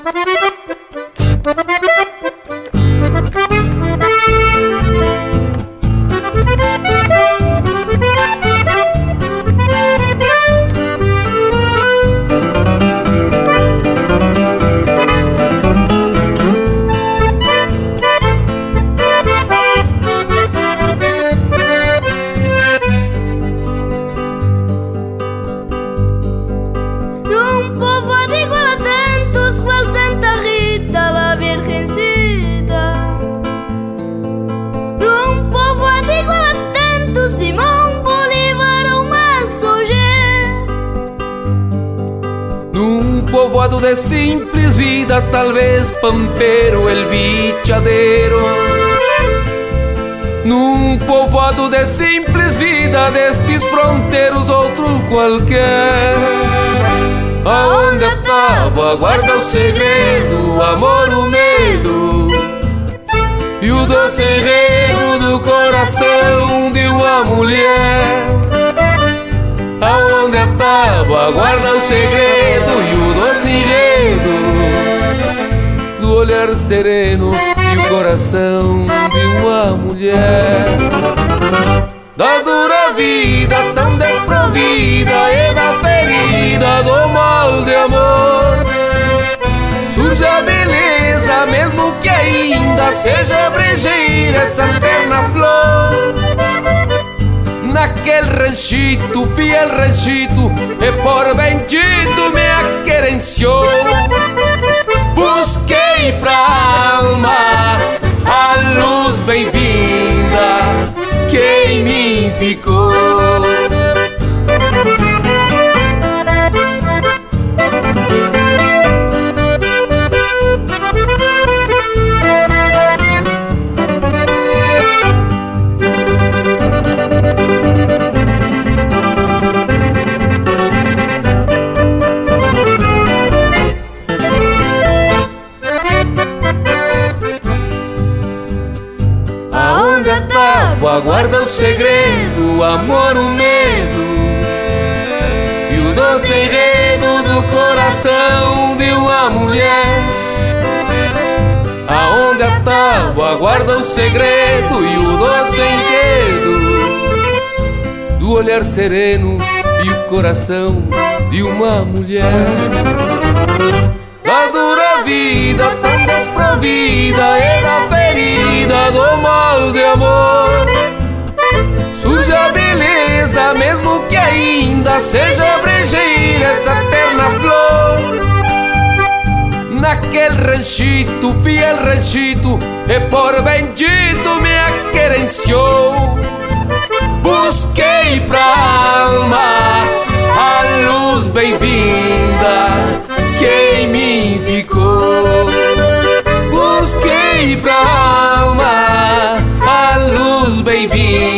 Povoado de simples vida, talvez pampero el bichadero. Num povoado de simples vida, destes fronteiros outro qualquer. Aonde a tábua guarda o segredo, o amor, o medo e o doce enredo do coração de uma mulher. Aonde a tábua guarda o segredo e o doce enredo do olhar sereno e o coração de uma mulher. Da dura vida tão desprovida e da ferida do mal de amor surge a beleza, mesmo que ainda seja brejeira essa terna flor. Naquele ranchito, fiel ranchito, e por bendito me aquerenciou. Busquei pra alma a luz bem-vinda que em mim ficou. Guarda o segredo, o amor, o medo e o doce enredo do coração de uma mulher. Aonde a tábua guarda o segredo e o doce enredo do olhar sereno e o coração de uma mulher. Da dura vida tão desprovida e da ferida do mal de amor surge a beleza, mesmo que ainda seja brejeira essa terna flor. Naquele ranchito, fiel ranchito, e por bendito me aquerenciou. Busquei pra alma a luz bem-vinda que em mim ficou. Busquei pra alma a luz bem-vinda